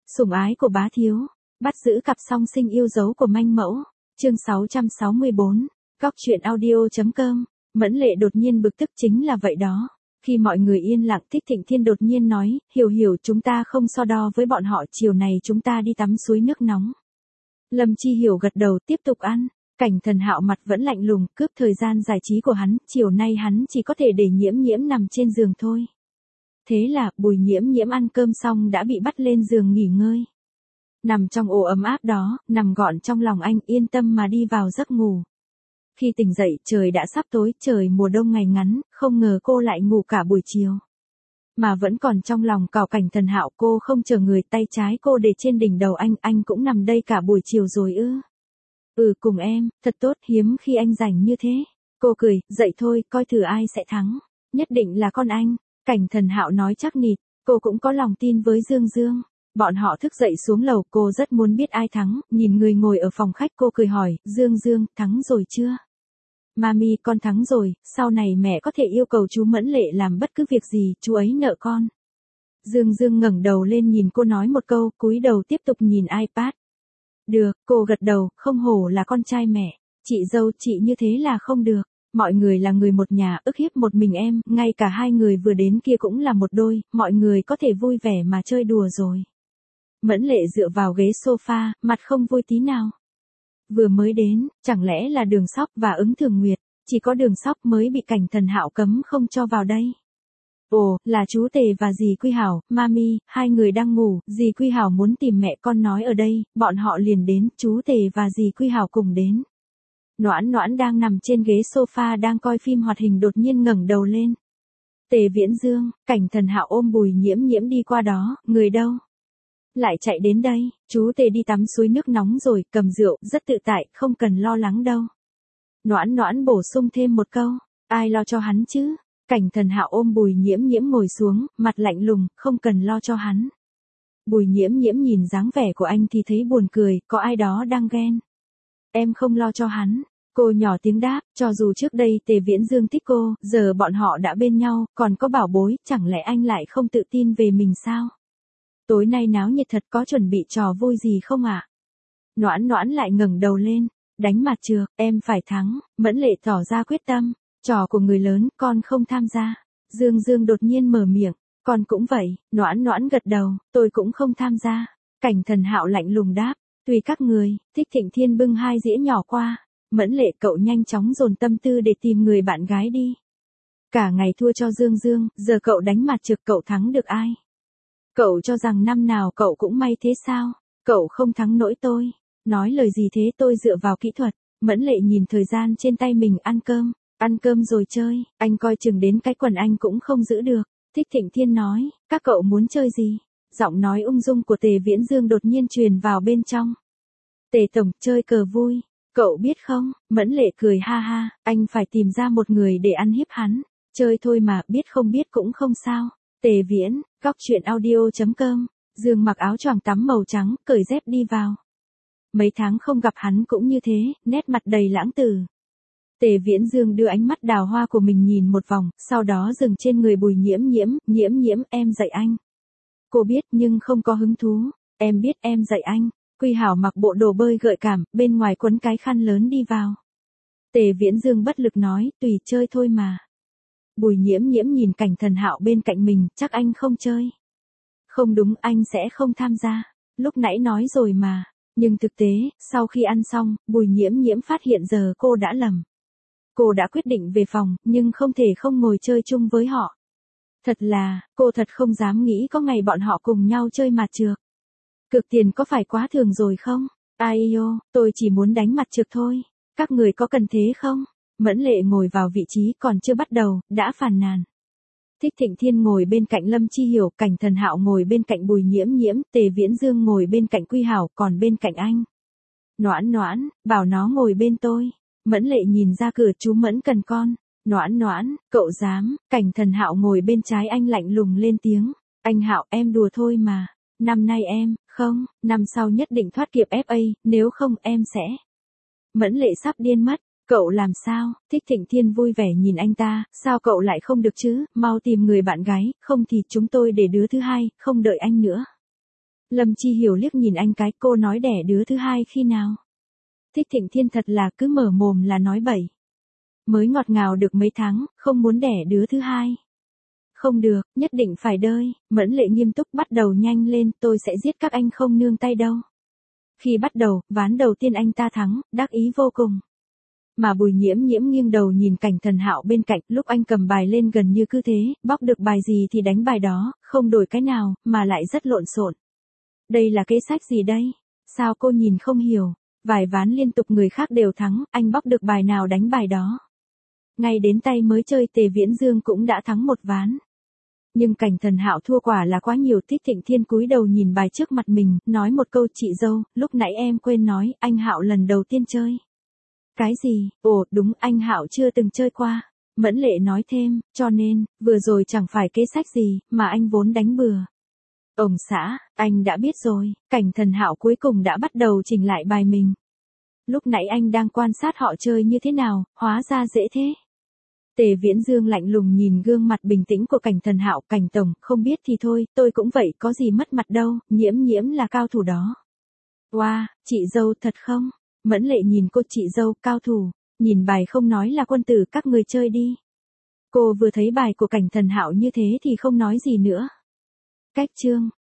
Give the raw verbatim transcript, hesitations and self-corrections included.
Sủng ái của bá thiếu, bắt giữ cặp song sinh yêu dấu của manh mẫu, chương sáu trăm sáu mươi bốn, góc truyện audio.com, Mẫn Lệ đột nhiên bực tức chính là vậy đó. Khi mọi người yên lặng, Thích Thịnh Thiên đột nhiên nói, hiểu hiểu chúng ta không so đo với bọn họ, chiều này chúng ta đi tắm suối nước nóng. Lâm Chi Hiểu gật đầu tiếp tục ăn, Cảnh Thần Hạo mặt vẫn lạnh lùng, cướp thời gian giải trí của hắn, chiều nay hắn chỉ có thể để Nhiễm Nhiễm nằm trên giường thôi. Thế là, Bùi Nhiễm Nhiễm ăn cơm xong đã bị bắt lên giường nghỉ ngơi. Nằm trong ổ ấm áp đó, nằm gọn trong lòng anh, yên tâm mà đi vào giấc ngủ. Khi tỉnh dậy, trời đã sắp tối, trời mùa đông ngày ngắn, không ngờ cô lại ngủ cả buổi chiều. Mà vẫn còn trong lòng cào Cảnh Thần Hạo, cô không chờ người, tay trái cô để trên đỉnh đầu anh, anh cũng nằm đây cả buổi chiều rồi ư? Ừ, cùng em, thật tốt, hiếm khi anh rảnh như thế. Cô cười, dậy thôi, coi thử ai sẽ thắng. Nhất định là con anh. Cảnh Thần Hạo nói chắc nịch, cô cũng có lòng tin với Dương Dương. Bọn họ thức dậy xuống lầu, cô rất muốn biết ai thắng, nhìn người ngồi ở phòng khách cô cười hỏi, Dương Dương, thắng rồi chưa? Mami, con thắng rồi, sau này mẹ có thể yêu cầu chú Mẫn Lệ làm bất cứ việc gì, chú ấy nợ con. Dương Dương ngẩng đầu lên nhìn cô nói một câu, cúi đầu tiếp tục nhìn iPad. Được, cô gật đầu, không hổ là con trai mẹ, chị dâu chị như thế là không được. Mọi người là người một nhà, ức hiếp một mình em, ngay cả hai người vừa đến kia cũng là một đôi, mọi người có thể vui vẻ mà chơi đùa rồi. Mẫn Lệ dựa vào ghế sofa, mặt không vui tí nào. Vừa mới đến, chẳng lẽ là Đường Sóc và Ứng Thường Nguyệt, chỉ có Đường Sóc mới bị Cảnh Thần Hạo cấm không cho vào đây. Ồ, là chú Tề và dì Quy Hảo, mami, hai người đang ngủ, dì Quy Hảo muốn tìm mẹ con nói ở đây, bọn họ liền đến, chú Tề và dì Quy Hảo cùng đến. Noãn Noãn đang nằm trên ghế sofa đang coi phim hoạt hình đột nhiên ngẩng đầu lên. Tề Viễn Dương, Cảnh Thần Hạo ôm Bùi Nhiễm Nhiễm đi qua đó, người đâu? Lại chạy đến đây, chú Tề đi tắm suối nước nóng rồi, cầm rượu, rất tự tại, không cần lo lắng đâu. Noãn Noãn bổ sung thêm một câu, ai lo cho hắn chứ? Cảnh Thần Hạo ôm Bùi Nhiễm Nhiễm ngồi xuống, mặt lạnh lùng, không cần lo cho hắn. Bùi Nhiễm Nhiễm nhìn dáng vẻ của anh thì thấy buồn cười, có ai đó đang ghen. Em không lo cho hắn. Cô nhỏ tiếng đáp, cho dù trước đây Tề Viễn Dương thích cô, giờ bọn họ đã bên nhau, còn có bảo bối, chẳng lẽ anh lại không tự tin về mình sao? Tối nay náo nhiệt thật, có chuẩn bị trò vui gì không ạ? À? Noãn Noãn lại ngẩng đầu lên, đánh mặt trược, em phải thắng, Mẫn Lệ tỏ ra quyết tâm, trò của người lớn, con không tham gia. Dương Dương đột nhiên mở miệng, con cũng vậy, Noãn Noãn gật đầu, tôi cũng không tham gia. Cảnh Thần Hạo lạnh lùng đáp, tùy các người. Thích Thịnh Thiên bưng hai dĩa nhỏ qua. Mẫn Lệ, cậu nhanh chóng dồn tâm tư để tìm người bạn gái đi. Cả ngày thua cho Dương Dương, giờ cậu đánh mặt trược, cậu thắng được ai? Cậu cho rằng năm nào cậu cũng may thế sao? Cậu không thắng nổi tôi. Nói lời gì thế, tôi dựa vào kỹ thuật. Mẫn Lệ nhìn thời gian trên tay mình, ăn cơm. Ăn cơm rồi chơi, anh coi chừng đến cái quần anh cũng không giữ được. Thích Thịnh Thiên nói, các cậu muốn chơi gì? Giọng nói ung dung của Tề Viễn Dương đột nhiên truyền vào bên trong. Tề tổng, chơi cờ vui. Cậu biết không? Mẫn Lệ cười ha ha, anh phải tìm ra một người để ăn hiếp hắn. Chơi thôi mà, biết không biết cũng không sao. Tề Viễn, góc truyện audio.com, Dương mặc áo choàng tắm màu trắng, cởi dép đi vào. Mấy tháng không gặp hắn cũng như thế, nét mặt đầy lãng tử. Tề Viễn Dương đưa ánh mắt đào hoa của mình nhìn một vòng, sau đó dừng trên người Bùi Nhiễm Nhiễm, Nhiễm Nhiễm, em dạy anh. Cô biết nhưng không có hứng thú, em biết em dạy anh. Quy Hảo mặc bộ đồ bơi gợi cảm, bên ngoài quấn cái khăn lớn đi vào. Tề Viễn Dương bất lực nói, tùy chơi thôi mà. Bùi Nhiễm Nhiễm nhìn Cảnh Thần Hạo bên cạnh mình, chắc anh không chơi. Không đúng, anh sẽ không tham gia. Lúc nãy nói rồi mà. Nhưng thực tế, sau khi ăn xong, Bùi Nhiễm Nhiễm phát hiện giờ cô đã lầm. Cô đã quyết định về phòng, nhưng không thể không ngồi chơi chung với họ. Thật là, cô thật không dám nghĩ có ngày bọn họ cùng nhau chơi mặt trược. Cược tiền có phải quá thường rồi không? Ai yêu, tôi chỉ muốn đánh mặt trược thôi. Các người có cần thế không? Mẫn Lệ ngồi vào vị trí còn chưa bắt đầu, đã phàn nàn. Thích Thịnh Thiên ngồi bên cạnh Lâm Chi Hiểu, Cảnh Thần Hạo ngồi bên cạnh Bùi Nhiễm Nhiễm, Tề Viễn Dương ngồi bên cạnh Quy Hảo, còn bên cạnh anh. Noãn Noãn, bảo nó ngồi bên tôi. Mẫn Lệ nhìn ra cửa, chú Mẫn cần con. Noãn Noãn, cậu dám? Cảnh Thần Hạo ngồi bên trái anh lạnh lùng lên tiếng. Anh Hạo, em đùa thôi mà. Năm nay em, không, năm sau nhất định thoát kiệp ép a, nếu không em sẽ. Mẫn Lệ sắp điên mất. Cậu làm sao? Thích Thịnh Thiên vui vẻ nhìn anh ta, sao cậu lại không được chứ, mau tìm người bạn gái, không thì chúng tôi để đứa thứ hai, không đợi anh nữa. Lâm Chi Hiểu liếc nhìn anh cái, cô nói đẻ đứa thứ hai khi nào? Thích Thịnh Thiên thật là cứ mở mồm là nói bậy. Mới ngọt ngào được mấy tháng, không muốn đẻ đứa thứ hai. Không được, nhất định phải đợi. Mẫn Lệ nghiêm túc bắt đầu nhanh lên, tôi sẽ giết các anh không nương tay đâu. Khi bắt đầu, ván đầu tiên anh ta thắng, đắc ý vô cùng. Mà Bùi Nhiễm Nhiễm nghiêng đầu nhìn Cảnh Thần Hạo bên cạnh, lúc anh cầm bài lên gần như cứ thế, bóc được bài gì thì đánh bài đó, không đổi cái nào, mà lại rất lộn xộn. Đây là kế sách gì đây? Sao cô nhìn không hiểu? Vài ván liên tục người khác đều thắng, anh bóc được bài nào đánh bài đó. Ngay đến tay mới chơi Tề Viễn Dương cũng đã thắng một ván. Nhưng Cảnh Thần Hạo thua quả là quá nhiều. Thích Thịnh Thiên cúi đầu nhìn bài trước mặt mình, nói một câu, chị dâu, lúc nãy em quên nói, anh Hạo lần đầu tiên chơi. Cái gì? Ồ, đúng, anh Hạo chưa từng chơi qua. Mẫn Lệ nói thêm, cho nên, vừa rồi chẳng phải kế sách gì, mà anh vốn đánh bừa. Ông xã, anh đã biết rồi. Cảnh Thần Hạo cuối cùng đã bắt đầu chỉnh lại bài mình. Lúc nãy anh đang quan sát họ chơi như thế nào, hóa ra dễ thế. Tề Viễn Dương lạnh lùng nhìn gương mặt bình tĩnh của Cảnh Thần Hạo, Cảnh tổng, không biết thì thôi, tôi cũng vậy, có gì mất mặt đâu, Nhiễm Nhiễm là cao thủ đó. Wow, chị dâu thật không? Mẫn Lệ nhìn cô, chị dâu, cao thủ, nhìn bài không nói là quân tử, các người chơi đi. Cô vừa thấy bài của Cảnh Thần Hạo như thế thì không nói gì nữa. Cách chương